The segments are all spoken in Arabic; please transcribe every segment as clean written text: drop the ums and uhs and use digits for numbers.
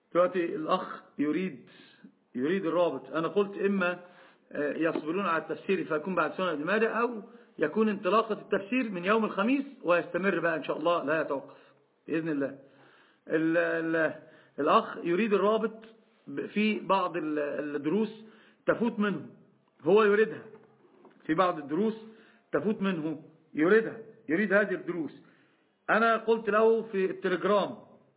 دلوقتي الأخ يريد الرابط. أنا قلت إما يصبرون على التفسير فيكون بعد سنة ابن ماجه، أو يكون انطلاقة التفسير من يوم الخميس ويستمر بقى إن شاء الله لا يتوقف بإذن الله. الأخ يريد الرابط في بعض الدروس تفوت منه، هو يريدها في بعض الدروس تفوت منه، يريد هذه الدروس. أنا قلت له في التليجرام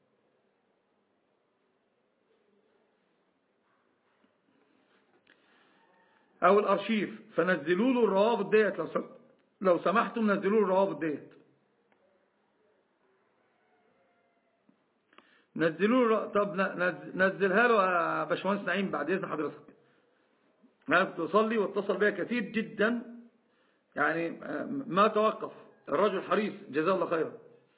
أو الأرشيف، فنزلوا له الروابط ديت لو سمحتم، نزلوا له الروابط ديت، طب نزلها له يا باشمهندس نعيم بعد إذن حضرتك. أنا كنت أصلي واتصل بيا كثير جدا، يعني ما توقف الرجل حريص جزاه الله خيرا.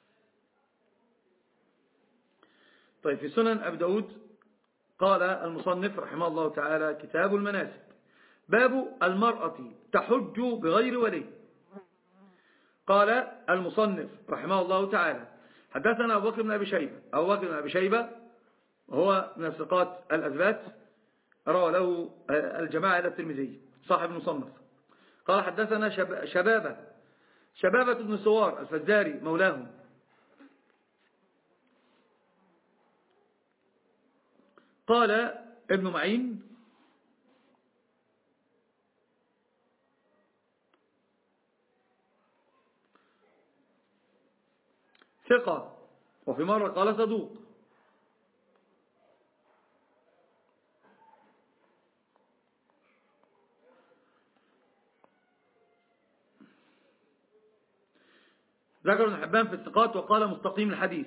طيب في سنن أبي داود قال المصنف رحمه الله تعالى: كتاب المناسك، باب المرأة تحج بغير ولي. قال المصنف رحمه الله تعالى: حدثنا أبو بكر بن أبي شيبة وهو من الثقات الأثبات، روى له الجماعة إلى الترمذي صاحب المصنف. قال حدثنا شبابة بن سوار الفزاري مولاهم. قال ابن معين: ثقة، وفي مرة قال صدوق. ذكر ابن حبان في الثقات وقال مستقيم الحديث.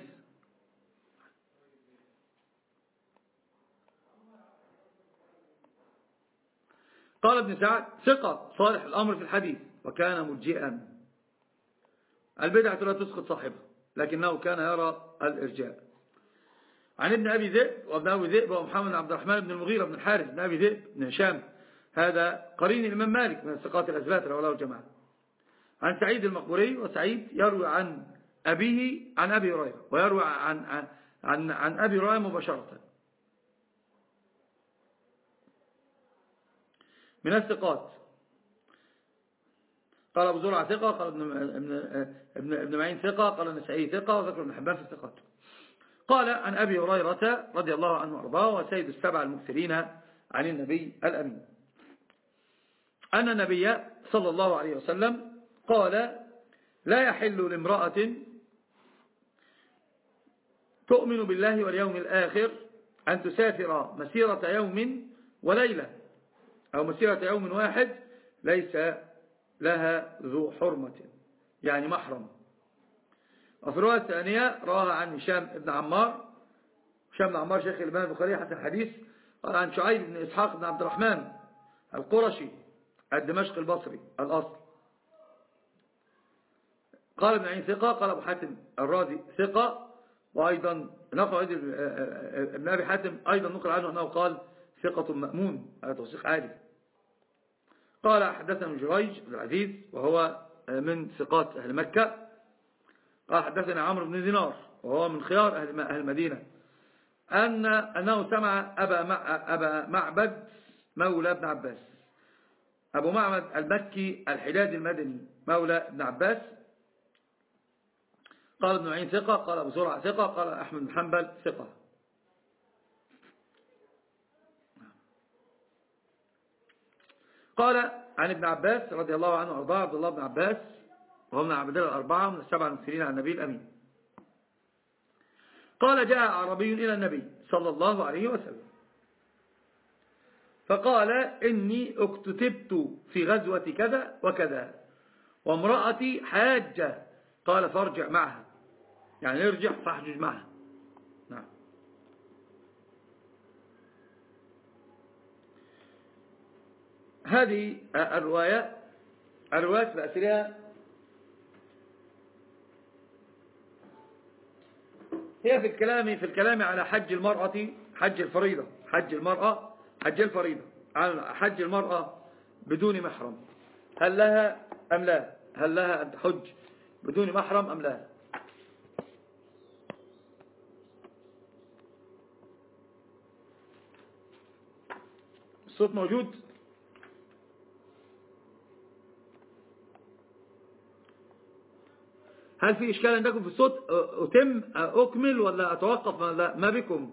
قال ابن سعد: ثقة صالح الأمر في الحديث، وكان مرجئا. البدعة لا تسقط صاحبها، لكنه كان يرى الإرجاء. عن ابن أبي ذئب وابن أبي ذئب ومحمد بن عبد الرحمن بن المغيرة بن الحارث بن أبي ذئب بن هشام، هذا قرين الإمام مالك من الثقات الأثبات رواه له الجماعة. عن سعيد المقبوري، وسعيد يروي عن أبيه عن أبي هريرة، ويروي عن أبي هريرة مباشرة من الثقات. قال أبو زرعة ثقة، قال ابن معين ثقة، قال النسائي ثقة، وذكر ابن حبان في الثقات. قال عن أبي هريرة رضي الله عنه وارضاه، وسيد السبع المكثرين عن النبي الأمين، أن النبي صلى الله عليه وسلم قال: لا يحل لامرأة تؤمن بالله واليوم الآخر أن تسافر مسيرة يوم وليلة، أو مسيرة يوم واحد، ليس لها ذو حرمة، يعني محرم. وفي الرواية الثانية رواها عن هشام بن عمار شيخ الإمام البخاري حسن الحديث، قال عن شعيب بن إسحاق بن عبد الرحمن القرشي الدمشق البصري الأصل. قال ابن عين ثقة، قال أبو حاتم الرازي ثقة، وأيضا نقل ابن أبي حاتم أيضا نقل عنه أنه قال ثقة مأمون، على توثيق عالي. قال حدثنا جريج بن العزيز وهو من ثقات أهل مكة. قال حدثنا عمرو بن دينار وهو من خيار أهل المدينة، أنه سمع أبا معبد مولى ابن عباس، أبو معبد المكي الحجازي المدني مولى ابن عباس. قال ابن معين ثقة، قال أبو زرعة ثقة، قال أحمد بن حنبل ثقة. قال عن ابن عباس رضي الله عنه وارضاه، عبد الله بن عباس وهو من العبادلة الأربعة من السبع المكثرين عن النبي الأمين. قال: جاء أعرابي إلى النبي صلى الله عليه وسلم فقال: إني اكتتبت في غزوة كذا وكذا، وامرأتي حاجة. قال: فارجع معها، يعني ارجع فاحجج معها. نعم. هذه الروايات بأسرها هي في الكلام على حج المرأة، حج الفريضة، حج الفريضة، على حج المرأة بدون محرم، هل لها أم لا؟ هل لها أن تحج بدون محرم أم لا؟ الصوت موجود؟ هل في إشكال عندكم في الصوت؟ أكمل ولا أتوقف؟ ما بكم؟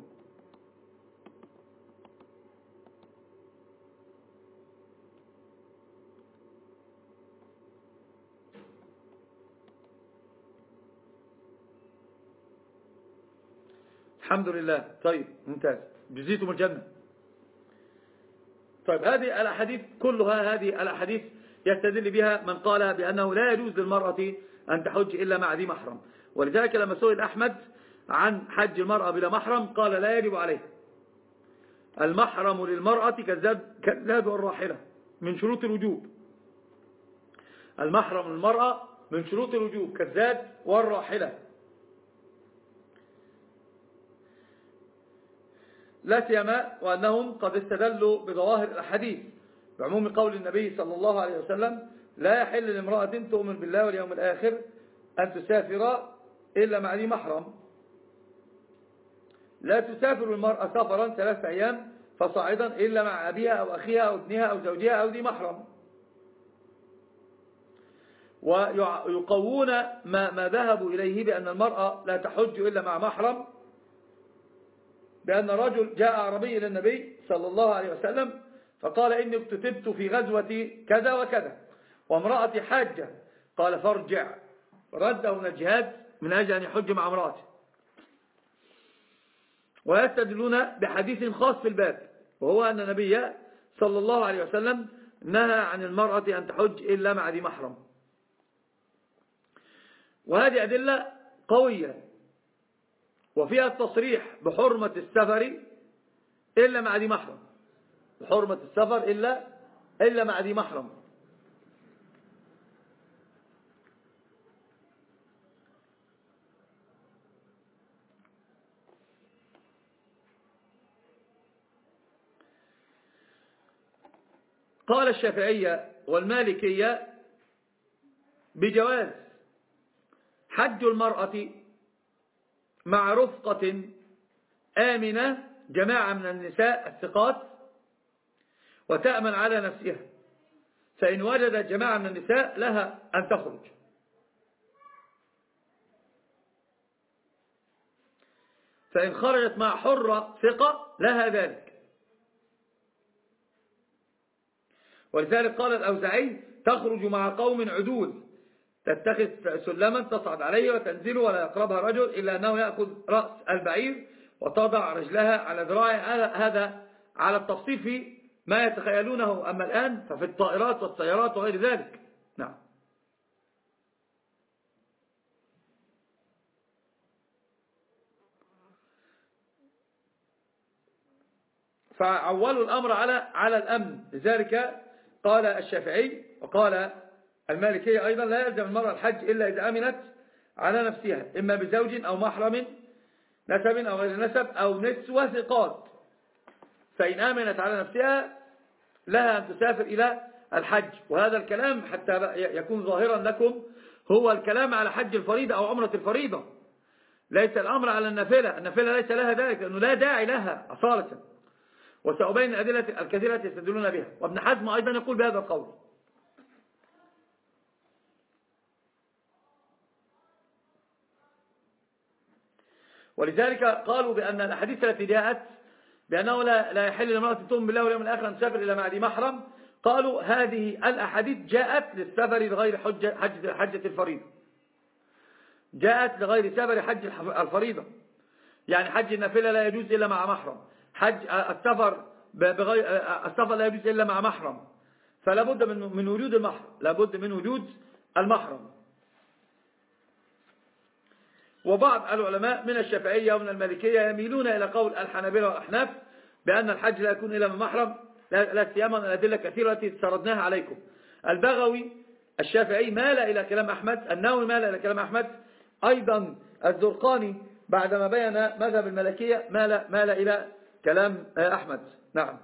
الحمد لله. طيب ممتاز، جزيتم الجنة. طيب هذه الأحاديث كلها، هذه الأحاديث يستدل بها من قال بأنه لا يجوز للمرأة أن تحج إلا مع ذي محرم. ولذلك لما سئل أحمد عن حج المرأة بلا محرم قال لا يجب عليه. المحرم للمرأة كالزاد والراحلة من شروط الوجوب. المحرم للمرأة من شروط الوجوب كالزاد والراحلة، لا سيما وأنهم قد استدلوا بظواهر الأحاديث بعموم قول النبي صلى الله عليه وسلم: لا يحل لامرأة تؤمن بالله واليوم الآخر أن تسافر إلا مع ذي محرم. لا تسافر المرأة سفرا 3 أيام فصاعدا إلا مع أبيها أو أخيها أو ابنها أو زوجها أو ذي محرم. ويقوون ما ذهبوا إليه بأن المرأة لا تحج إلا مع محرم، بأن رجل جاء عربي إلى النبي صلى الله عليه وسلم فقال: إني اكتتبت في غزوة كذا وكذا وامرأتي حاجة. قال: فارجع. رده من الجهاد من أجل أن يحج مع امرأته. ويستدلون بحديث خاص في الباب، وهو أن النبي صلى الله عليه وسلم نهى عن المرأة أن تحج إلا مع ذي محرم. وهذه أدلة قوية وفيها التصريح بحرمة السفر إلا مع ذي محرم، بحرمة السفر إلا مع ذي محرم. قال الشافعية والمالكية بجواز حج المرأة مع رفقة آمنة، جماعة من النساء الثقات، وتأمن على نفسها، فإن وجدت جماعة من النساء لها أن تخرج. فإن خرجت مع حرة ثقة لها ذلك. ولذلك قال الأوزاعي: تخرج مع قوم عدول تتخذ سلما تصعد عليه وتنزل ولا يقربها رجل إلا أنه يأخذ رأس البعير وتضع رجلها على ذراعه. هذا على التفصيل في ما يتخيلونه، أما الآن ففي الطائرات والسيارات وغير ذلك. نعم. فعولوا الأمر على الأمن. لذلك قال الشافعي وقال المالكية أيضا: لا يلزم المرأة الحج إلا إذا أمنت على نفسها، إما بزوج أو محرم، نسب أو غير نسب، أو نسوة ثقات. فإن آمنت على نفسها لها أن تسافر إلى الحج. وهذا الكلام حتى يكون ظاهرا لكم هو الكلام على حج الفريضة أو عمرة الفريضة، ليس الأمر على النافلة. النافلة ليس لها ذلك لأنه لا داعي لها أصالة. وسأبين الأدلة الكثيرة يستدلون بها. وابن حزم أيضا يقول بهذا القول. ولذلك قالوا بأن الأحاديث التي جاءت بأنه لا يحل لامرأة تؤمن بالله واليوم الآخر أن تسافر إلى مع ذي محرم، قالوا هذه الأحاديث جاءت للسفر لغير حجة الفريضة، جاءت لغير سفر حج الفريضة. يعني حج النافلة لا يجوز إلا مع محرم، حج السفر لا يجوز إلا مع محرم، فلا بد من وجود المحرم، لا بد من وجود المحرم. وبعض العلماء من الشافعية ومن المالكية يميلون إلى قول الحنابلة والأحناف بأن الحج لا يكون إلا من محرم، لا سيما الأدلة كثيرة التي سردناها عليكم. البغوي الشافعي مال إلى كلام أحمد، النووي مال إلى كلام أحمد، أيضا الزرقاني بعدما بين مذهب المالكية مال إلى كلام أحمد. نعم.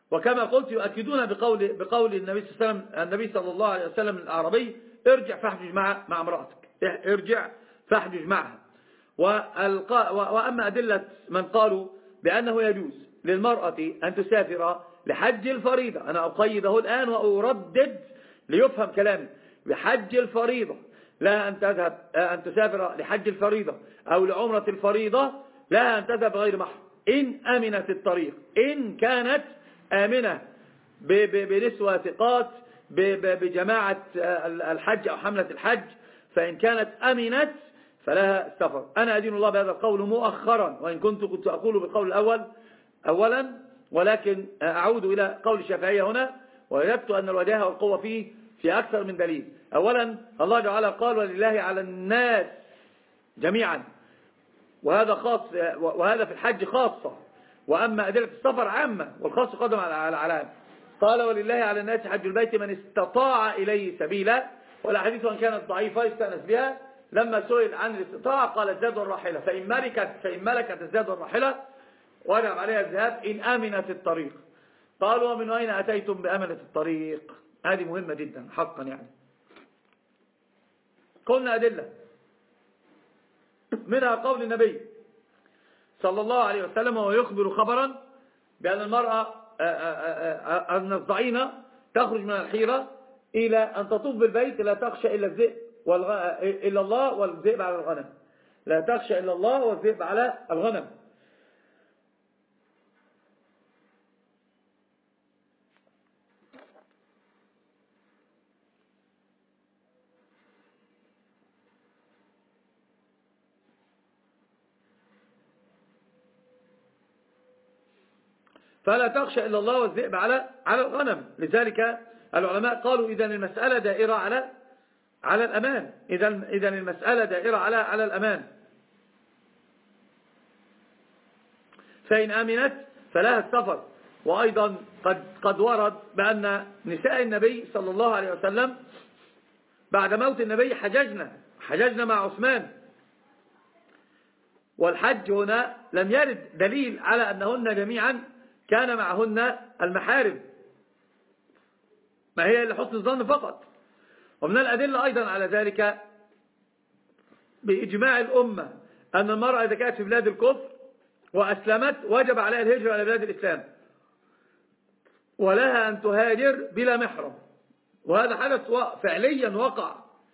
وكما قلت يؤكدون بقول النبي صلى الله عليه وسلم الأعرابي: ارجع فاحجج مع امرأتك، ارجع فاحجج معها. وأما أدلة من قالوا بأنه يجوز للمرأة أن تسافر لحج الفريضة، أنا أقيده الآن وأردد ليفهم كلامي، بحج الفريضة لها أن تسافر لحج الفريضة أو لعمرة الفريضة، لها أن تذهب غير محرم إن أمنت الطريق، إن كانت آمنة بنسوة ثقات بجماعة الحج أو حملة الحج، فإن كانت أمنت فلها السفر. أنا أدين الله بهذا القول مؤخرا، وإن كنت أقول بالقول الأول أولا، ولكن أعود إلى قول الشافعية هنا، ووجدت أن الوجاهة والقوة فيه في أكثر من دليل. أولا الله تعالى قال: ولله على الناس جميعا، وهذا خاص، وهذا في الحج خاصة، وأما أدلة السفر عامة، والخاص قدم على العام. قال: ولله على الناس حج البيت من استطاع إليه سبيلا، والأحاديث وإن كانت ضعيفة يستأنس بها. لما سئل عن الاستطاعة قال: الزاد والراحلة، فإن ملكت الزاد والراحلة وجب عليها الذهاب إن آمنت الطريق. قالوا: ومن أين أتيتم بأمنة الطريق؟ هذه مهمة جدا حقا يعني. قلنا أدلة منها قول النبي صلى الله عليه وسلم وهو يخبر خبرا بأن المرأة أن الضعينة تخرج من الحيرة إلى أن تطوف بالبيت لا تخشى إلا الذئب إلا الله والذئب على الغنم، لا تخشى إلا الله والذئب على الغنم. فلا تخشى إلا الله والذئب على الغنم. لذلك العلماء قالوا: إذن المسألة دائرة على الأمان، إذن المسألة دائرة على الأمان. فإن آمنت فلها السفر. وأيضا قد ورد بأن نساء النبي صلى الله عليه وسلم بعد موت النبي حججنا مع عثمان، والحج هنا لم يرد دليل على أنهن جميعا كان معهن المحارم، ما هي لحسن الظن فقط. ومن الأدلة أيضا على ذلك بإجماع الأمة أن المرأة إذا كانت في بلاد الكفر وأسلمت وجب عليها الهجرة إلى بلاد الإسلام، ولها أن تهاجر بلا محرم. وهذا حدث فعليا وقع،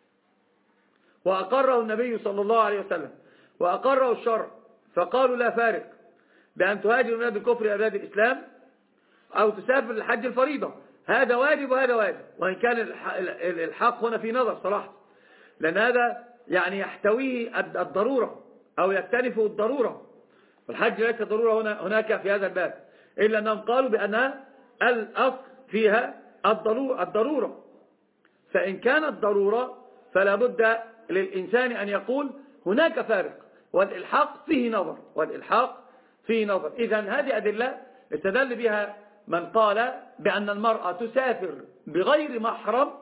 وأقره النبي صلى الله عليه وسلم وأقره الشرع، فقالوا: لا فارق بأن تهاجر من بلاد الكفر إلى بلاد الإسلام أو تسافر لحج الفريضة، هذا واجب وهذا واجب. وإن كان الحق هنا في نظر صراحة، لأن هذا يعني يحتويه الضرورة أو يكتنفه الضرورة، والحج ليس ضرورة هناك في هذا الباب، إلا أنهم قالوا بأنها الأصل فيها الضرورة. فإن كانت ضرورة فلا بد للإنسان أن يقول هناك فارق، والإلحاق فيه نظر. إذن هذه أدلة استدل بها من قال بأن المرأة تسافر بغير محرم،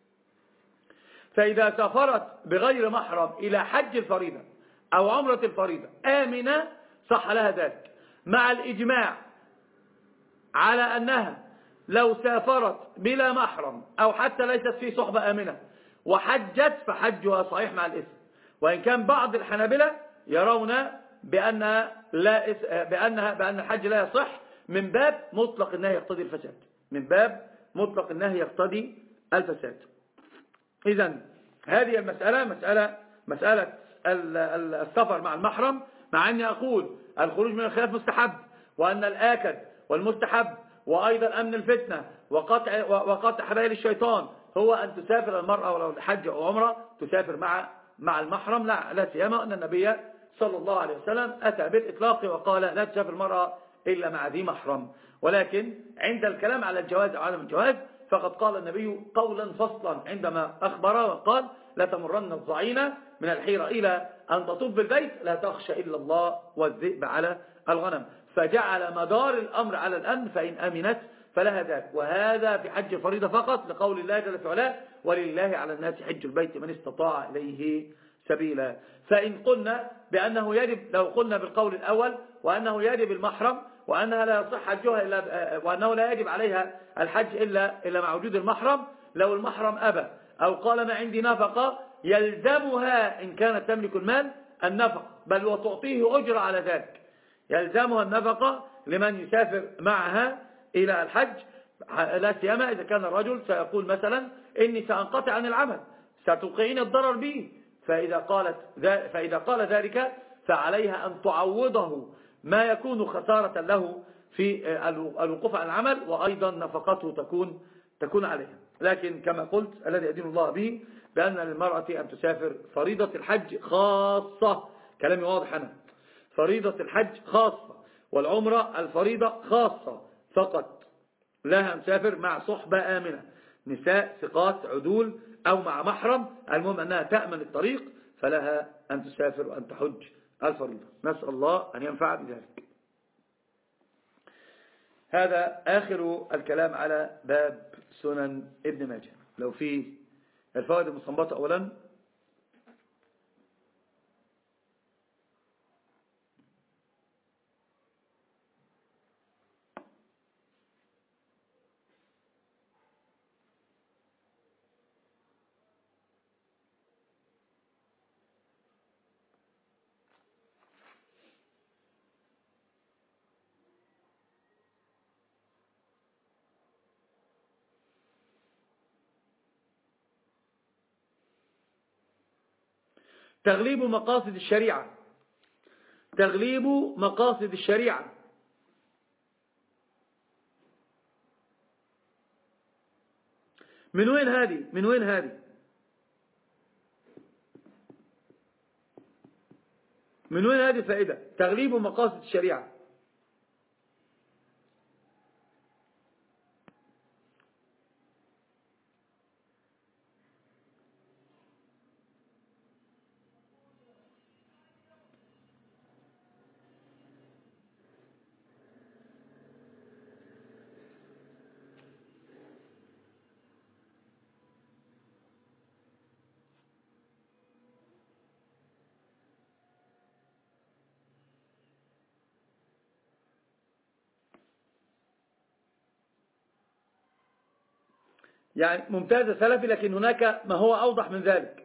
فإذا سافرت بغير محرم إلى حج الفريضة أو عمرة الفريضة آمنة صح لها ذلك، مع الإجماع على أنها لو سافرت بلا محرم أو حتى ليست في صحبة آمنة وحجت فحجها صحيح مع الإثم. وإن كان بعض الحنابلة يرون بأن الحج لا يصح من باب مطلق النهي يقتضي الفساد. إذن هذه مسألة السفر مع المحرم، مع أني أقول الخروج من الخلاف مستحب، وأن الآكد والمستحب وأيضا أمن الفتنة وقطع حبائل الشيطان هو أن تسافر المرأة ولو حج أو عمرة تسافر مع المحرم، لا سيما أن النبي صلى الله عليه وسلم أتى بالإطلاق وقال: لا تسافر المرأة إلا مع ذي محرم. ولكن عند الكلام على الجواز أو عدم الجواز فقد قال النبي قولا فصلا عندما أخبر وقال: لا تمرن الضعينة من الحيرة إلى أن تطوف بالبيت لا تخشى إلا الله والذئب على الغنم، فجعل مدار الأمر على الأمن، فإن أمنت فلها ذاك. وهذا في حج الفريضة فقط، لقول الله جل في علاه: ولله على الناس حج البيت من استطاع إليه سبيلا. فإن قلنا بأنه يجب، لو قلنا بالقول الأول وأنه يجب المحرم وأنها لا يصح حجها وأنه لا يجب عليها الحج إلا مع وجود المحرم. لو المحرم أبى أو قال ما عندي نفقة يلزمها إن كانت تملك المال النفقة، بل وتعطيه أجر على ذلك، يلزمها النفقة لمن يسافر معها إلى الحج، لا سيما إذا كان الرجل سيقول مثلا إني سأنقطع عن العمل ستوقعين الضرر به، فإذا قال ذلك فعليها أن تعوضه ما يكون خسارة له في الوقوف عن العمل، وأيضا نفقته تكون عليها. لكن كما قلت الذي أدين الله به بأن للمرأة أن تسافر فريضة الحج خاصة، كلامي واضح أنا، فريضة الحج خاصة، والعمرة الفريضة خاصة فقط، لها أن تسافر مع صحبة آمنة، نساء ثقات عدول أو مع محرم، المهم أنها تأمن الطريق، فلها أن تسافر وأن تحج الفريضة. نسأل الله أن ينفع بذلك. هذا آخر الكلام على باب سنن ابن ماجه. لو في الفوائد المستنبطة أولا، تغليب مقاصد الشريعة، تغليب مقاصد الشريعة. من وين هذه؟ من وين هذه؟ من وين هذه الفائدة؟ تغليب مقاصد الشريعة. يعني ممتازة سلفي، لكن هناك ما هو أوضح من ذلك.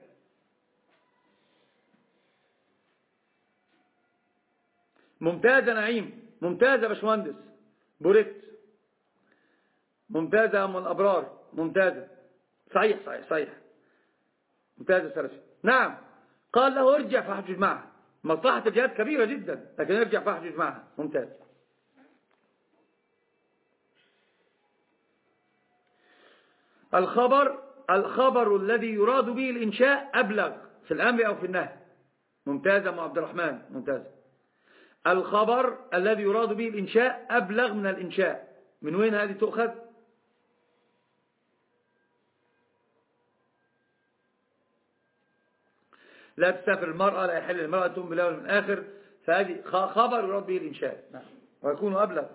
ممتازة نعيم، ممتازة باشمهندس بوريت، ممتازة من الأبرار، ممتازة، صحيح صحيح صحيح، ممتازة سلفي. نعم، قال له ارجع فاحجج معه، مصلحة الجهاد كبيرة جدا، لكن ارجع فاحجج معه، ممتاز. الخبر الذي يراد به الإنشاء أبلغ في الأمر أو في النهي. ممتازة أم عبد الرحمن، ممتازة. الخبر الذي يراد به الإنشاء أبلغ من الإنشاء. من وين هذه تؤخذ؟ لا تسافر المرأة، لا يحل المرأة تؤمن بالله واليوم الآخر، فهذه خبر يراد به الإنشاء، نعم، ويكون أبلغ.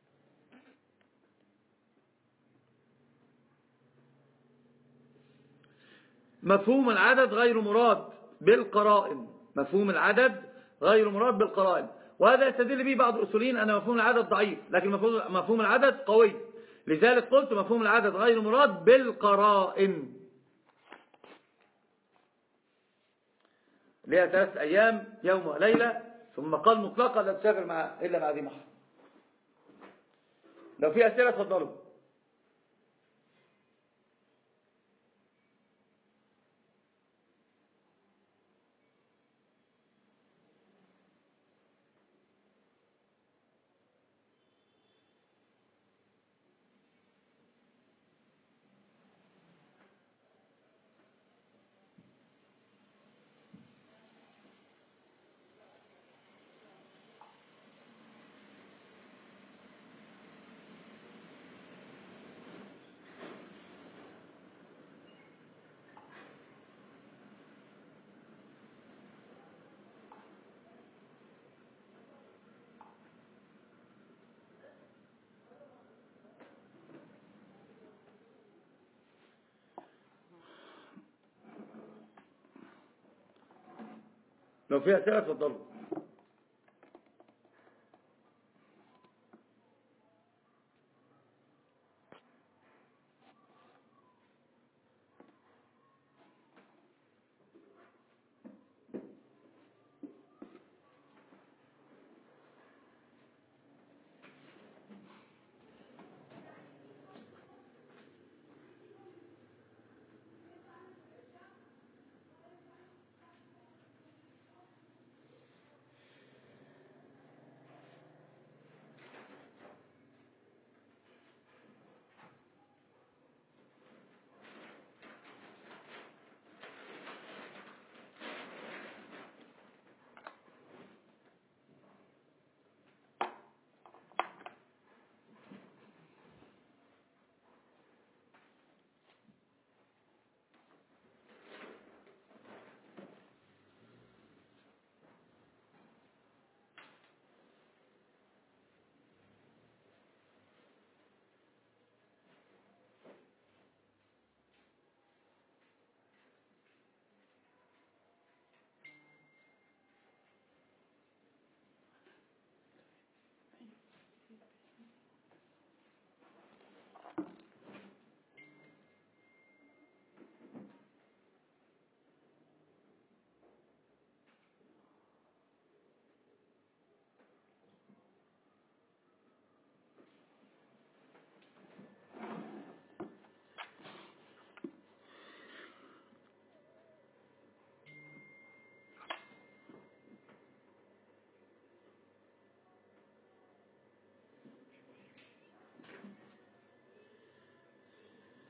مفهوم العدد غير مراد بالقرائن، مفهوم العدد غير مراد بالقرائن، وهذا يستدل به بعض الأصوليين أن مفهوم العدد ضعيف، لكن مفهوم العدد قوي، لذلك قلت مفهوم العدد غير مراد بالقرائن. لها 3 أيام يوم وليلة، ثم قال مطلقا لا تسافر إلا مع ذي محرم. لو في أسئلة تفضلوا. لو في أسئلة تفضلوا.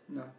نعم.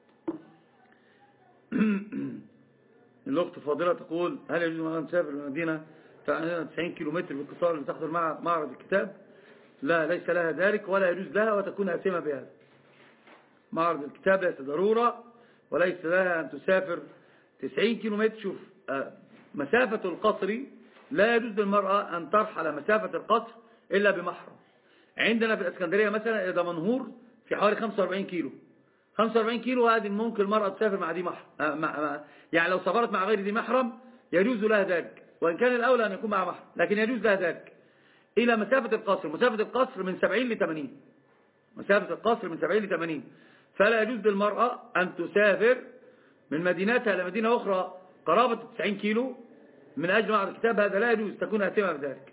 الأخت فاضلة تقول: هل يجوز أن نسافر المدينة 90 كيلومتر بالقطار لتحضر مع معرض الكتاب؟ لا، ليس لها ذلك ولا يجوز لها، وتكون آثمة بهذا. معرض الكتاب ليس ضرورة، وليس لها أن تسافر 90 كيلومتر. شوف، مسافة القصر لا يجوز للمرأة أن ترحل مسافة القصر إلا بمحرم. عندنا في الإسكندرية مثلا إذا منهور في حوالي 45 كيلو، 45 كيلو هذه ممكن المرأة تسافر مع دي محرم، يعني لو سافرت مع غير دي محرم يجوز لها ذلك، وإن كان الأولى أن يكون مع محرم، لكن يجوز لها ذلك إلى مسافة القصر. مسافة القصر من 70 ل 80، مسافة القصر من 70 ل 80. فلا يجوز للمرأة أن تسافر من مدينتها إلى مدينة أخرى قرابة 90 كيلو من أجل معرض الكتاب، هذا لا يجوز، تكون آثمة بذلك.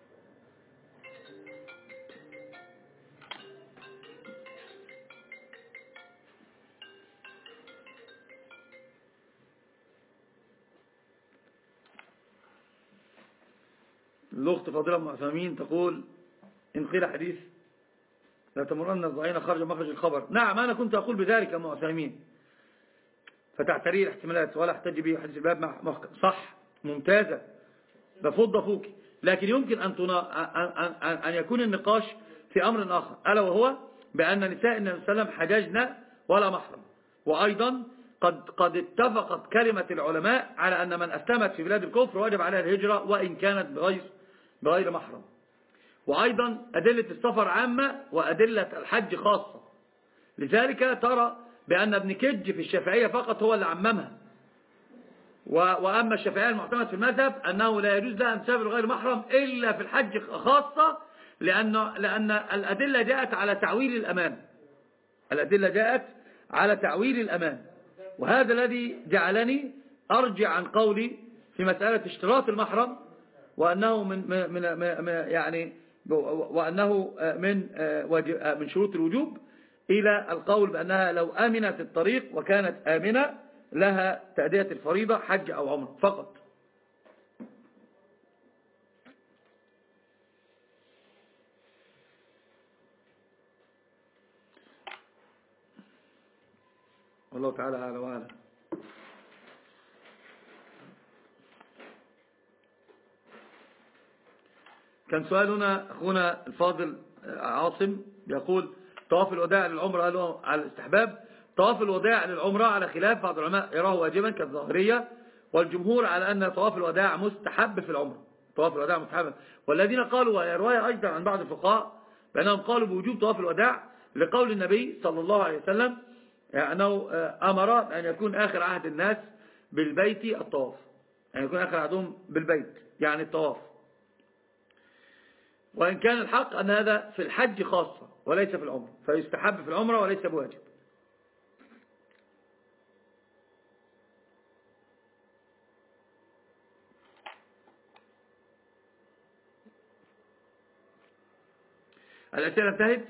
الأخت فاضلة أم عثامين تقول: إن قيل حديث لا تمرن الضعين خرج مخرج الخبر. نعم، أنا كنت أقول بذلك أم عثامين، فتعتري الاحتمالات ولا احتج به حديث الباب محكم. صح، ممتازة، بفض فوق. لكن يمكن أن يكون النقاش في أمر آخر، ألا وهو بأن نساء النبي صلى الله عليه وسلم حججن ولا محرم. وأيضا قد اتفقت كلمة العلماء على أن من أسلمت في بلاد الكفر واجب عليها الهجرة وإن كانت بغير محرم. وأيضا أدلة السفر عامة وأدلة الحج خاصة. لذلك ترى بأن ابن كج في الشافعية فقط هو اللي عممها، وأما الشافعية المعتمد في المذهب أنه لا يجوز لها أن تسافر غير محرم إلا في الحج خاصة، لأن الأدلة جاءت على تعويل الأمان، الأدلة جاءت على تعويل الأمان. وهذا الذي جعلني أرجع عن قولي في مسألة اشتراط المحرم، وأنه وأنه من شروط الوجوب، إلى القول بأنها لو آمنت الطريق وكانت آمنة لها تأدية الفريضة حج أو عمر فقط. والله تعالى أعلى وأعلى. كان سؤال هنا أخونا الفاضل عاصم يقول: طواف الوداع للعمرة هل على الاستحباب؟ طواف الوداع للعمرة على خلاف، بعض العلماء يراه واجبا كالظاهرية، والجمهور على أن طواف الوداع مستحب في العمرة. طواف الوداع مستحب، والذين قالوا، وهي رواية أيضا عن بعض الفقهاء بأنهم قالوا بوجوب طواف الوداع لقول النبي صلى الله عليه وسلم أنه أمر أن يكون آخر عهد الناس بالبيت الطواف، أن يكون آخر عهدهم بالبيت يعني الطواف. وإن كان الحق أن هذا في الحج خاصة وليس في العمرة، فيستحب في العمرة وليس بواجب. الأسئلة انتهت.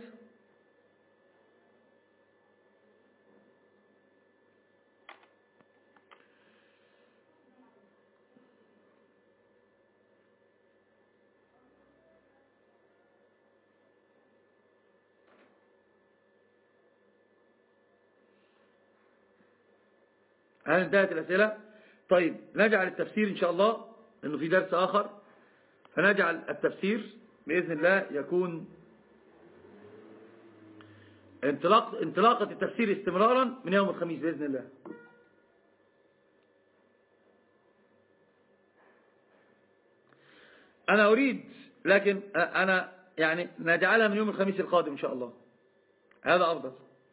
هل انتهت الأسئلة؟ طيب نجعل التفسير إن شاء الله، لأنه في درس آخر، فنجعل التفسير بإذن الله يكون انطلاقة التفسير استمرارا من يوم الخميس بإذن الله. أنا أريد، لكن أنا يعني نجعلها من يوم الخميس القادم إن شاء الله، هذا أفضل.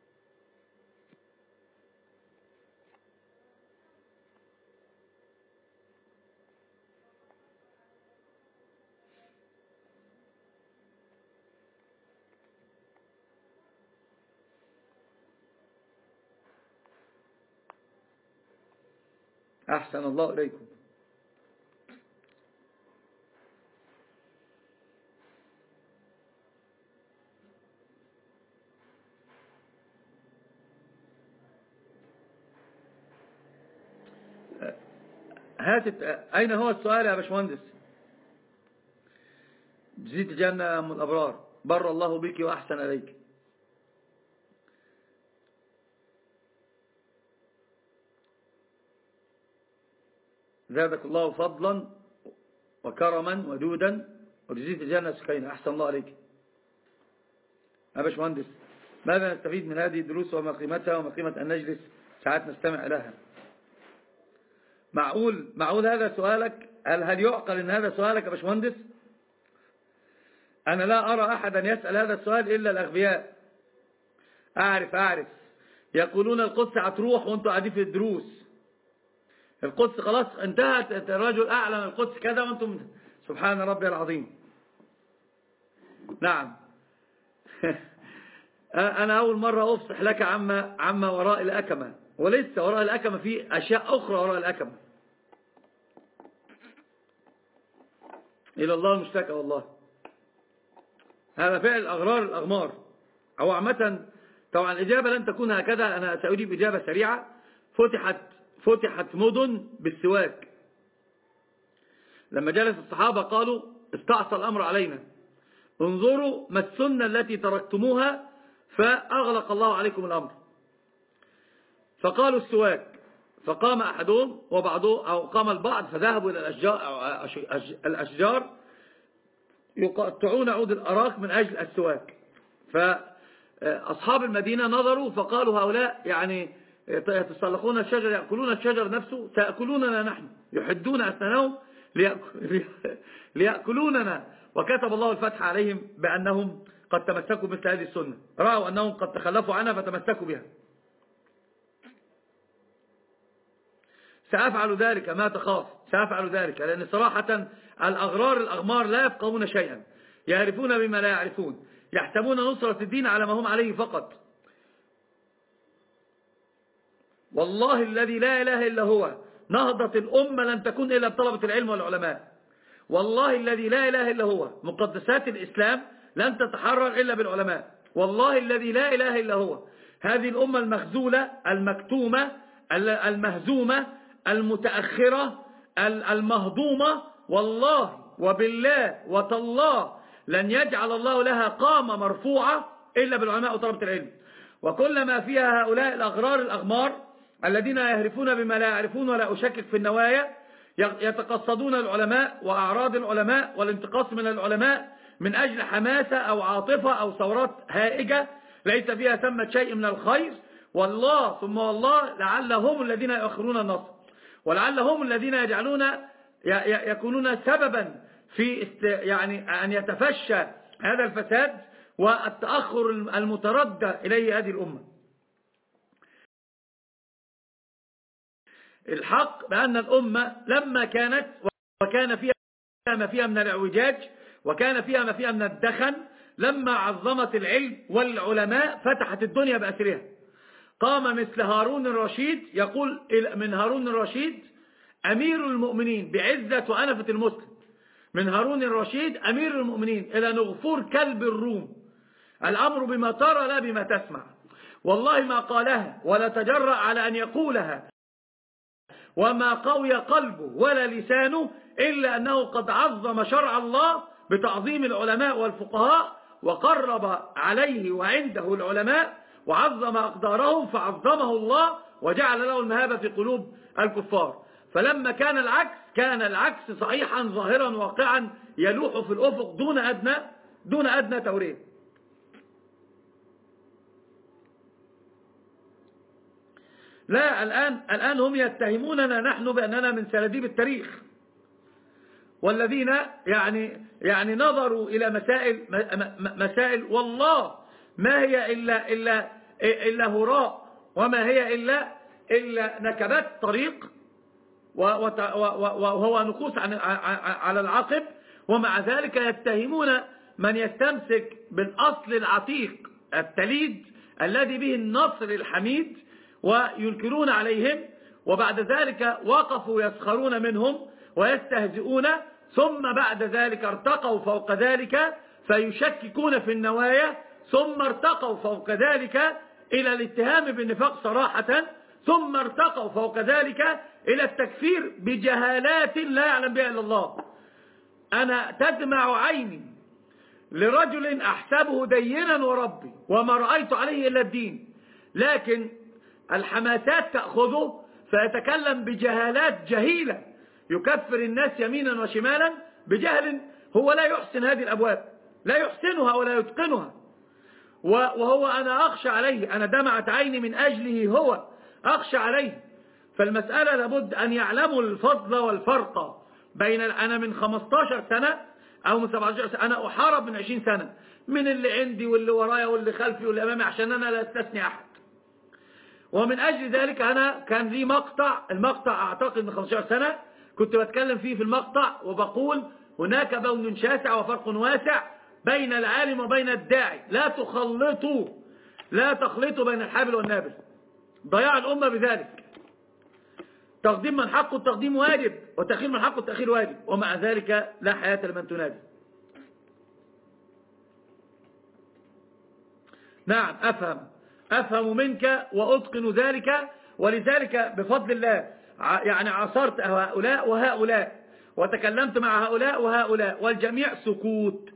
أحسن الله إليكم. أين هو السؤال يا باشمهندس؟ جزيت الجنة من الأبرار، بر الله بك وأحسن إليك. زادك الله فضلا وكرما ودودا وجزيت الجنة سكينة. أحسن الله عليك يا باشمهندس. ماذا نستفيد من هذه الدروس وما قيمتها وما قيمة أن نجلس ساعات نستمع لها؟ معقول هذا سؤالك؟ هل يعقل أن هذا سؤالك يا باشمهندس؟ أنا لا أرى أحدا يسأل هذا السؤال إلا الأغبياء. أعرف يقولون القدس هتروح وانتوا قاعدين في الدروس. القدس خلاص انتهت، الرجل أعلن القدس كذا وانتم سبحان ربي العظيم. نعم. أنا أول مرة أفصح لك عما وراء الأكمة، ولسه وراء الأكمة في أشياء أخرى وراء الأكمة. إلى الله المشتكى والله. هذا فعل الأغرار الأغمار. أو عامة طبعا الإجابة لن تكون هكذا، أنا سأجيب إجابة سريعة. فتحت مدن بالسواك. لما جلس الصحابة قالوا استعصى الأمر علينا، انظروا ما السنة التي تركتموها فأغلق الله عليكم الأمر. فقالوا السواك، فقام أحدهم وبعضهم أو قام البعض فذهبوا إلى الأشجار يقطعون عود الأراك من أجل السواك. فأصحاب المدينة نظروا فقالوا هؤلاء يعني يتسلقون الشجر، يأكلون الشجر نفسه، سيأكلوننا نحن، يحدون أسنانهم ليأكلوننا. وكتب الله الفتح عليهم بأنهم قد تمسكوا مثل هذه السنة، رأوا أنهم قد تخلفوا عنها فتمسكوا بها. سأفعل ذلك ما تخاف، سأفعل ذلك، لأن صراحة الأغرار الأغمار لا يفقهون شيئا، يعرفون بما لا يعرفون، يحسبون نصرة الدين على ما هم عليه فقط. والله الذي لا إله إلا هو نهضة الأمة لن تكون إلا بطلبة العلم والعلماء. والله الذي لا إله إلا هو مقدسات الإسلام لن تتحرر إلا بالعلماء. والله الذي لا إله إلا هو هذه الأمة المخذولة المكتومة المهزومة المتأخرة المهضومة، والله وبالله وتالله لن يجعل الله لها قامة مرفوعة إلا بالعلماء وطلبة العلم. وكل ما فيها هؤلاء الأغرار الأغمار الذين يهرفون بما لا يعرفون، ولا أشكك في النوايا، يتقصدون العلماء وأعراض العلماء والانتقاص من العلماء من أجل حماسة أو عاطفة أو ثورات هائجة ليس فيها ثمة شيء من الخير. والله ثم والله لعلهم الذين يؤخرون النصر، ولعلهم الذين يكونون سببا في يعني أن يتفشى هذا الفساد والتأخر المتردى إليه هذه الأمة. الحق بأن الأمة لما كانت وكان فيها ما فيها من الاعوجاج وكان فيها ما فيها من الدخن، لما عظمت العلم والعلماء فتحت الدنيا بأسرها. قام مثل هارون الرشيد يقول من هارون الرشيد أمير المؤمنين بعزة وأنفة المسلم، من هارون الرشيد أمير المؤمنين إلى نغفور كلب الروم، الأمر بما ترى لا بما تسمع. والله ما قالها ولا تجرأ على أن يقولها وما قوي قلبه ولا لسانه إلا أنه قد عظم شرع الله بتعظيم العلماء والفقهاء، وقرب عليه وعنده العلماء وعظم أقدارهم فعظمه الله وجعل له المهابة في قلوب الكفار. فلما كان العكس صحيحا ظاهرا واقعا يلوح في الأفق دون أدنى توريه. لا، الآن هم يتهموننا نحن بأننا من سلاديب التاريخ، والذين يعني نظروا إلى مسائل والله ما هي إلا هراء، وما هي إلا نكبات طريق وهو نقوص على العقب. ومع ذلك يتهمون من يستمسك بالأصل العتيق التليد الذي به النصر الحميد وينكرون عليهم، وبعد ذلك وقفوا يسخرون منهم ويستهزئون، ثم بعد ذلك ارتقوا فوق ذلك فيشككون في النوايا، ثم ارتقوا فوق ذلك إلى الاتهام بالنفاق صراحة، ثم ارتقوا فوق ذلك إلى التكفير بجهالات لا يعلم بها إلا الله. أنا تدمع عيني لرجل أحسبه دينا وربي وما رأيت عليه إلا الدين، لكن الحماسات تأخذه فيتكلم بجهالات جهيلة يكفر الناس يمينا وشمالا بجهل هو لا يحسن هذه الأبواب، لا يحسنها ولا يتقنها، وهو أنا أخشى عليه، أنا دمعت عيني من أجله، هو أخشى عليه. فالمسألة لابد أن يعلموا الفضل والفرق بين أنا من 15 سنة أو من 17 سنة، أنا أحارب من 20 سنة من اللي عندي واللي ورايا واللي خلفي واللي أمامي عشان أنا لا استثني أحد. ومن أجل ذلك أنا كان لي المقطع أعتقد من 15 سنة كنت بتكلم فيه في المقطع وبقول هناك بون شاسع وفرق واسع بين العالم وبين الداعي، لا تخلطوا بين الحابل والنابل، ضياع الأمة بذلك. تقديم من حقه التقديم واجب، وتأخير من حقه التأخير واجب، ومع ذلك لا حياة لمن تنادي. نعم أفهم منك وأتقن ذلك، ولذلك بفضل الله يعني عاصرت هؤلاء وهؤلاء، وتكلمت مع هؤلاء وهؤلاء، والجميع سكوت،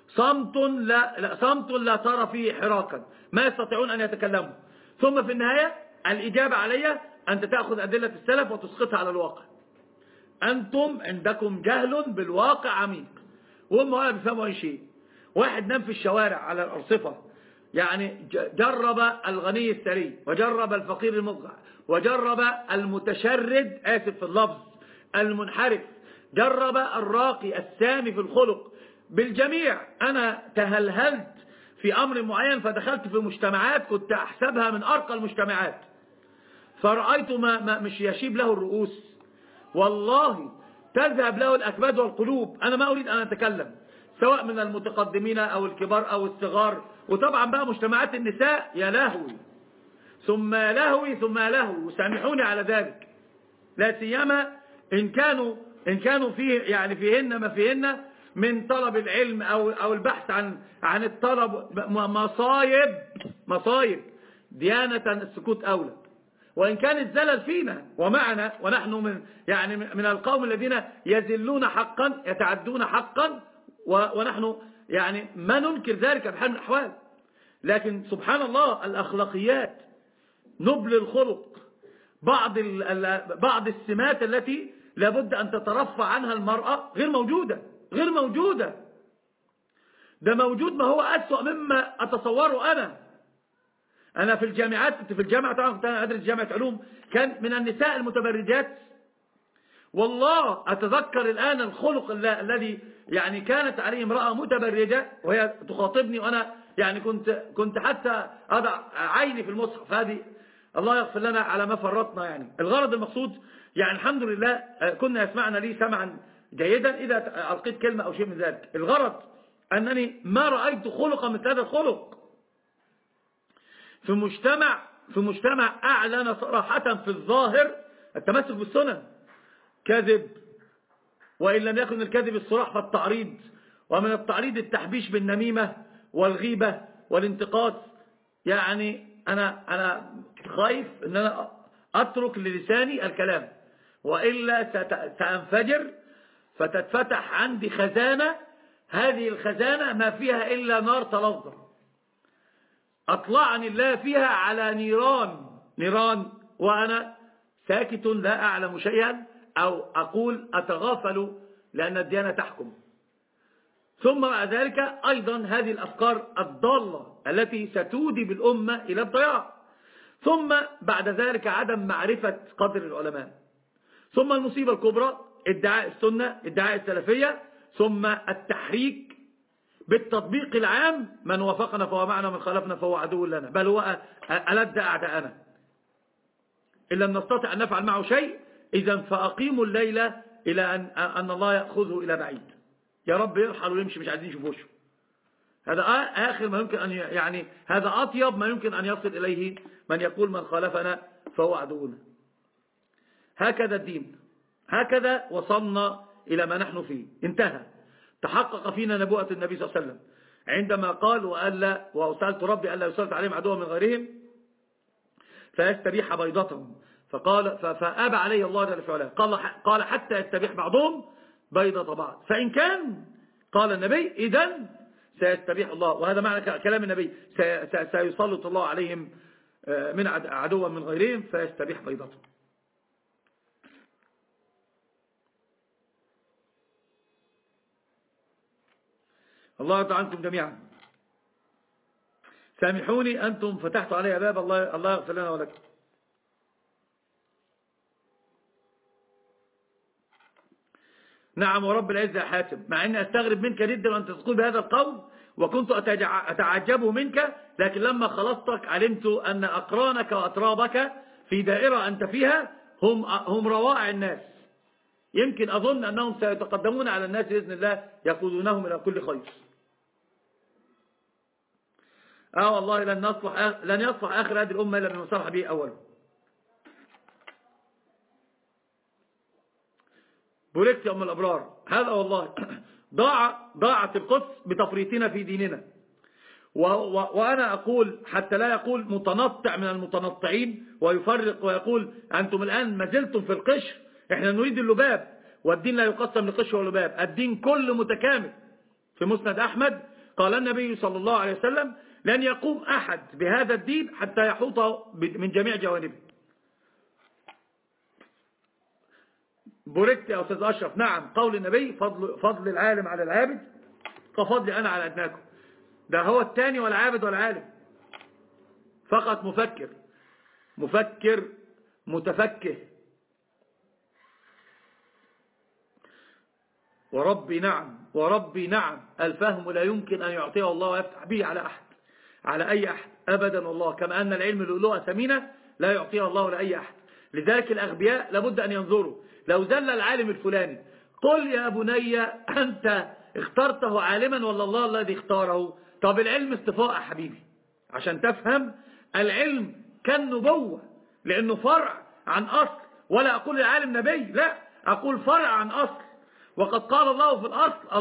صمت لا ترى فيه حراكا، ما يستطيعون أن يتكلموا. ثم في النهاية الإجابة علي أنت تأخذ أدلة السلف وتسقطها على الواقع. أنتم عندكم جهل بالواقع عميق، وهم ولا بيفهموا أي شيء. واحد نام في الشوارع على الأرصفة، يعني جرب الغني الثري، وجرب الفقير المضجع، وجرب المتشرد، آسف في اللفظ، المنحرف، جرب الراقي السامي في الخلق، بالجميع. أنا تهلهلت في أمر معين فدخلت في مجتمعات كنت أحسبها من أرقى المجتمعات، فرأيت ما مش يشيب له الرؤوس، والله تذهب له الأكباد والقلوب. أنا ما أريد أن أتكلم سواء من المتقدمين أو الكبار أو الصغار، وطبعا بقى مجتمعات النساء يا لهوي ثم لهوي ثم لهوي، وسامحوني على ذلك، لا سيما إن كانوا فيه يعني فيهن ما فيهن من طلب العلم أو البحث عن الطلب، مصايب ديانة السكوت أولى. وإن كان الزلل فينا ومعنا، ونحن من القوم الذين يزلون حقا، يتعدون حقا، ونحن يعني ما ننكر ذلك بحال من الأحوال. لكن سبحان الله الأخلاقيات، نبل الخلق، بعض السمات التي لابد أن تترفع عنها المرأة غير موجودة. ده موجود ما هو أسوأ مما أتصوره. أنا في الجامعات، كنت في الجامعة طبعا، كنت أنا أدرس جامعة علوم، كان من النساء المتبرجات، والله أتذكر الآن الخلق الذي يعني كانت عليه امرأة متبرجة وهي تخاطبني، وأنا يعني كنت حتى أضع عيني في المصحف. هذه الله يغفر لنا على ما فرطنا. يعني الغرض المقصود يعني الحمد لله كنا يسمعنا لي سمعا جيدا إذا ألقيت كلمة أو شيء من ذلك. الغرض أنني ما رأيت خلقا مثل هذا الخلق في مجتمع أعلن صراحة في الظاهر التمسك بالسنن. كذب، وإن لم يكن الكذب الصراح فالتعريض، ومن التعريض التحبيش بالنميمة والغيبة والانتقاص. يعني أنا خايف أن أنا أترك للساني الكلام، وإلا سأنفجر، فتتفتح عندي خزانة، هذه الخزانة ما فيها إلا نار تلظى، أطلعني الله فيها على نيران وأنا ساكت لا أعلم شيئا، أو أقول أتغافل لأن الديانة تحكم. ثم بعد ذلك أيضا هذه الأفكار الضالة التي ستودي بالأمة إلى الضياع. ثم بعد ذلك عدم معرفة قدر العلماء. ثم المصيبة الكبرى ادعاء السنة، ادعاء السلفية، ثم التحريك بالتطبيق العام، من وافقنا فهو معنا، من خالفنا فهو عدو لنا، بل هو ألد أعداءنا. إن لم نستطع أن نفعل معه شيء، إذا فأقيموا الليل إلى أن الله يأخذه إلى بعيد. يا رب يرحل ويمشي، مش عايزين نشوف وشه. هذا آخر ما يمكن أن يعني هذا أطيب ما يمكن أن يصل إليه من يقول من خالفنا فهو عدونا. هكذا الدين، هكذا وصلنا إلى ما نحن فيه. انتهى، تحقق فينا نبوءة النبي صلى الله عليه وسلم عندما قال وسألت ربي ألا يسلط عليهم عدوا من غيرهم فيستبيح بيضتهم، فأبى عليه الله جل وعلا، قال حتى يستبيح بعضهم بيضة بعض، فإن كان قال النبي إذن سيستبيح الله، وهذا معنى كلام النبي، سيسلط الله عليهم من عدوا من غيرهم فيستبيح بيضتهم. الله يرضى عنكم جميعا. سامحوني أنتم فتحتوا علي باب، الله يغفر لنا ولكم. نعم ورب العزة يا حاتم، مع أني أستغرب منك جدا أن تقول بهذا القول، وكنت أتعجبه منك، لكن لما خلصتك علمت أن أقرانك وأترابك في دائرة أنت فيها هم روائع الناس، يمكن أظن أنهم سيتقدمون على الناس بإذن الله، يقودونهم إلى كل خير. والله لن يصلح آخر هذه الأمة إلا من صلح به أوله. بوركت يا أم الأبرار، هذا والله ضاعت القدس بتفريطنا في ديننا. وأنا أقول حتى لا يقول متنطع من المتنطعين ويفرق ويقول أنتم الآن ما زلتم في القشر، إحنا نريد اللباب، والدين لا يقسم لقشر ولباب، الدين كله متكامل. في مسند أحمد قال النبي صلى الله عليه وسلم لن يقوم أحد بهذا الدين حتى يحوط من جميع جوانبه. بوركت يا أستاذ أشرف، نعم قول النبي فضل العالم على العابد كفضلي أنا على أدناكم. ده هو الثاني ولا عابد ولا عالم، فقط مفكر متفكه. وربي نعم الفهم لا يمكن أن يعطيه الله ويفتح به على أي أحد أبدا والله، كما أن العلم لؤلؤة ثمينة لا يعطيها الله لأي أحد. لذلك الأغبياء لابد أن ينظروا، لو زل العالم الفلاني قل يا بني أنت اخترته عالما ولا الله الذي اختاره؟ طب العلم استفاء حبيبي، عشان تفهم العلم كالنبوة، لأنه فرع عن أصل. ولا أقول العالم نبي، لا، أقول فرع عن أصل. وقد قال الله في الأصل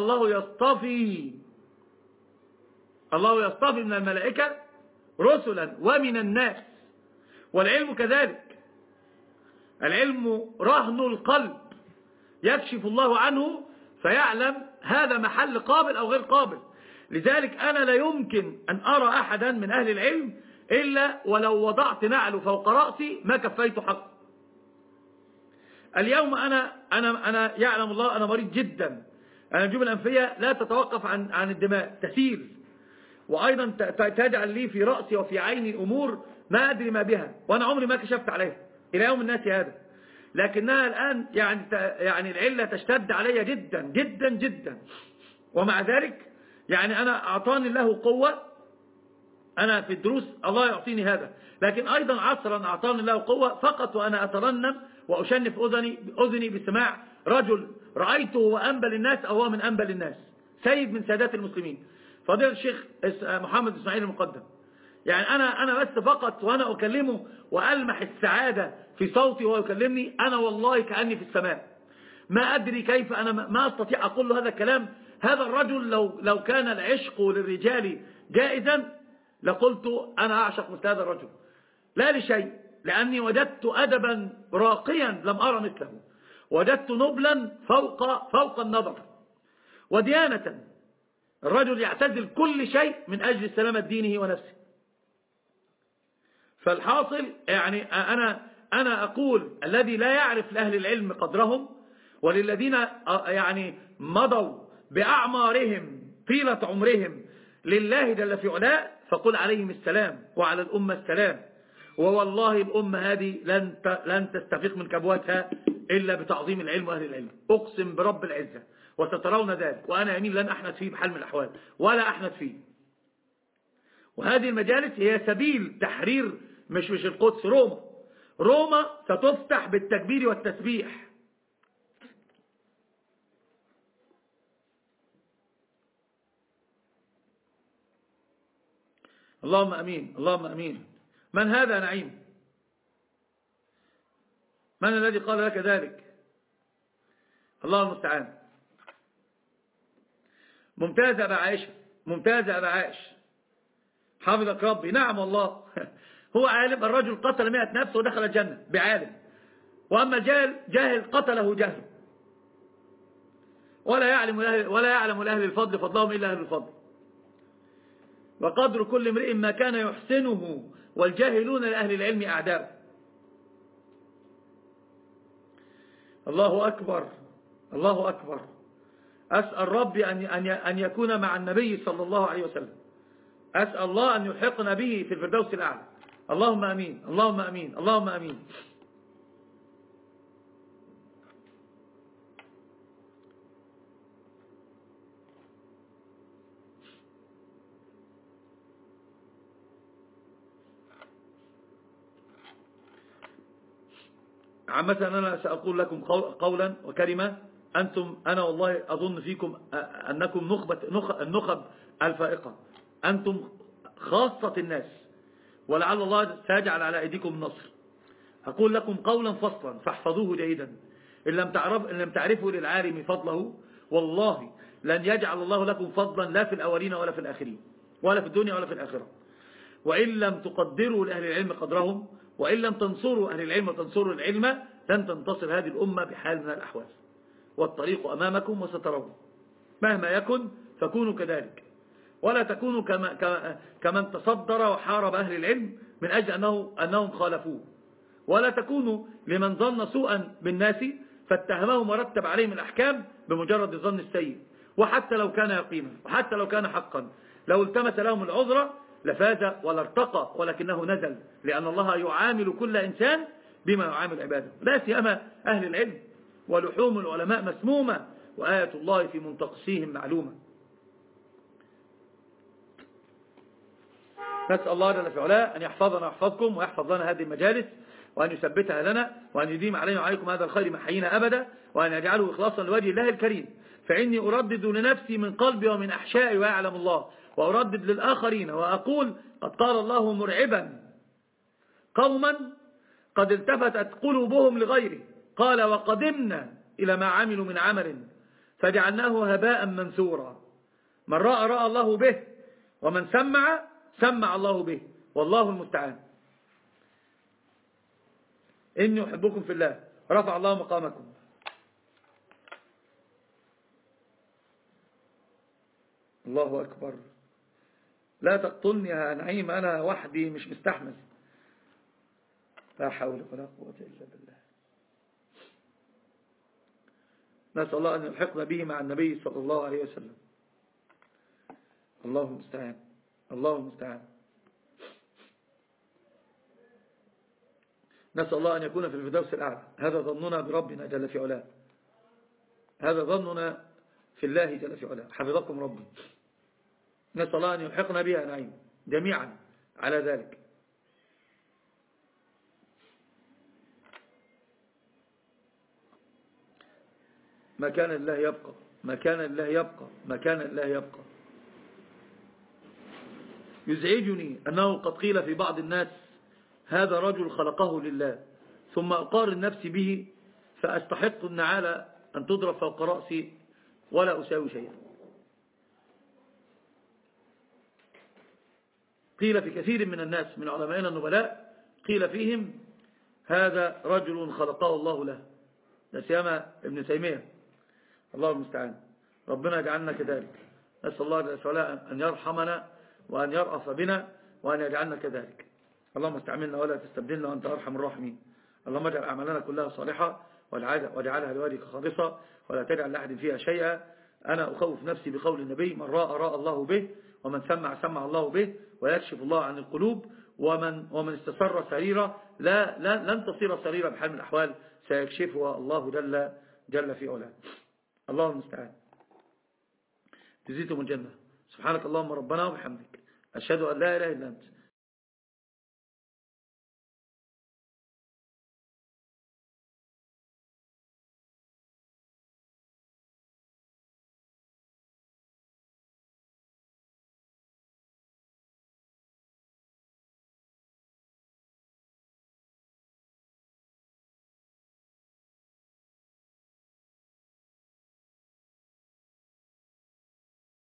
الله يصطفي من الملائكة رسلا ومن الناس. والعلم كذلك، العلم رهن القلب، يكشف الله عنه فيعلم هذا محل قابل أو غير قابل. لذلك أنا لا يمكن أن أرى أحدا من أهل العلم إلا ولو وضعت نعله فوق رأسي ما كفيت حقه. اليوم أنا يعلم الله أنا مريض جدا، أنا الجيوب الأنفية لا تتوقف عن الدماء، تسيل، وأيضا تجعل لي في رأسي وفي عيني أمور ما أدري ما بها، وأنا عمري ما كشفت عليها إلى يوم الناس هذا. لكنها الآن يعني العلة تشتد علي جدا جدا جدا، ومع ذلك يعني أنا أعطاني الله قوة، أنا في الدروس الله يعطيني هذا، لكن أيضا عصرا أعطاني الله قوة فقط وأنا أترنم وأشنف أذني بسماع رجل رأيته هو أنبل الناس أو هو من أنبل الناس، سيد من سادات المسلمين، فضيلة الشيخ محمد إسماعيل المقدم. يعني أنا بس فقط وأنا أكلمه وألمح السعادة في صوتي وهو يكلمني، أنا والله كأني في السماء، ما أدري كيف، أنا ما أستطيع أقول له هذا الكلام. هذا الرجل لو كان العشق للرجال جائزا لقلت أنا أعشق مثل هذا الرجل، لا لشيء، لأني وجدت أدبا راقيا لم أرى مثله، وجدت نبلا فوق النظر، وديانة. الرجل يعتزل كل شيء من أجل سلامة دينه ونفسه. فالحاصل يعني أنا أقول الذي لا يعرف لأهل العلم قدرهم وللذين يعني مضوا بأعمارهم طيلة عمرهم لله جل في علاه، فقل عليهم السلام وعلى الأمة السلام. ووالله الأمة هذه لن تستفيق من كبوتها إلا بتعظيم العلم وأهل العلم، أقسم برب العزة، وسترون ذلك، وأنا يمين لن أحنث فيه بحال من الأحوال ولا أحنث فيه. وهذه المجالس هي سبيل تحرير مش القدس، روما ستفتح بالتكبير والتسبيح. اللهم أمين اللهم أمين. من هذا نعيم؟ من الذي قال لك ذلك؟ الله المستعان. ممتازة أبا عائشة، ممتازة أبا عائش، حافظك ربي. نعم والله هو عالم، الرجل قتل 100 نفس ودخل الجنة بعالم، وأما جاهل قتله جهل، ولا يعلم لأهل الفضل فضلهم إلا أهل الفضل. وقدر كل امرئ ما كان يحسنه، والجاهلون لأهل العلم أعداء. الله أكبر الله أكبر. أسأل ربي أن يكون مع النبي صلى الله عليه وسلم. أسأل الله أن يلحقنا به في الفردوس الأعلى. اللهم أمين، اللهم أمين، اللهم أمين. عامة أنا سأقول لكم قولا وكلمة، أنا والله أظن فيكم أنكم النخب الفائقة، أنتم خاصة الناس، ولعل الله سيجعل على أيديكم النصر. أقول لكم قولا فصلا فاحفظوه جيدا. إن لم تعرفوا للعالم فضله والله لن يجعل الله لكم فضلا لا في الأولين ولا في الآخرين، ولا في الدنيا ولا في الآخرة. وإن لم تقدروا لأهل العلم قدرهم، وإن لم تنصروا أهل العلم وتنصروا العلم، لن تنتصر هذه الأمة بحال من الأحوال. والطريق أمامكم وسترون. مهما يكن فكونوا كذلك، ولا تكونوا كمن تصدر وحارب أهل العلم من أجل أنهم خالفوه، ولا تكونوا لمن ظن سوءا بالناس فاتهمهم ورتب عليهم الأحكام بمجرد الظن السيء. وحتى لو كان يقينا، وحتى لو كان حقا، لو التمس لهم العذر لفاز ولا ارتقى، ولكنه نزل، لأن الله يعامل كل إنسان بما يعامل عباده، لا سيما أهل العلم. ولحوم العلماء مسمومة، وآية الله في منتقصيهم معلومة. نسأل الله جل في علاه أن يحفظنا ويحفظكم، ويحفظ لنا هذه المجالس، وأن يثبتها لنا، وأن يديم علينا وعليكم هذا الخير من حينا أبدا، وأن يجعله إخلاصا لوجه الله الكريم. فإني أردد لنفسي من قلبي ومن أحشائي ويعلم الله، وأردد للآخرين وأقول: قد قال الله مرعبا قوما قد التفتت قلوبهم لغيره، قال: وقدمنا إلى ما عملوا من عمل فجعلناه هباء منثورا. من رأى الله به، ومن سمع الله به، والله المستعان. إني أحبكم في الله، رفع الله مقامكم. الله أكبر. لا تقتلني يا نعيم، أنا وحدي مش مستحمل. لا حول ولا قوة إلا بالله. نسأل الله أن يلحقنا به مع النبي صلى الله عليه وسلم. الله المستعان، الله المستعان. نسأل الله أن يكون في الفردوس الأعلى. هذا ظننا بربنا جل في علاه، هذا ظننا في الله جل في علاه. حفظكم ربي. نسأل الله أن يلحقنا بها نعيم جميعا على ذلك. ما كان الله يبقى، ما كان الله يبقى، ما كان الله يبقى. يزعجني أنه قد قيل في بعض الناس: هذا رجل خلقه لله، ثم أقارن نفسي به فأستحق النعالة أن تضرب فوق رأسي ولا أساوي شيئا. قيل في كثير من الناس من علمائنا النبلاء، قيل فيهم: هذا رجل خلقه الله له، لا سيما ابن تيمية. الله المستعان. ربنا يجعلنا كذلك. نسأل الله جل وعلا أن يرحمنا وأن يرأف بنا وأن يجعلنا كذلك. اللهم استعملنا ولا تستبدلنا وأنت أرحم الراحمين. اللهم اجعل أعمالنا كلها صالحة واجعلها لوجهك خالصة، ولا تجعل لأحد فيها شيئا. أنا أخوف نفسي بقول النبي: من راى الله به، ومن سمع الله به، ويكشف الله عن القلوب. ومن استسر سريرة لن تصير سريرة بحال من الأحوال، سيكشفها الله جل في علاه. الله المستعان. جزيتم الجنة. سبحانك اللهم ربنا وبحمدك، أشهد أن لا إله إلا أنت،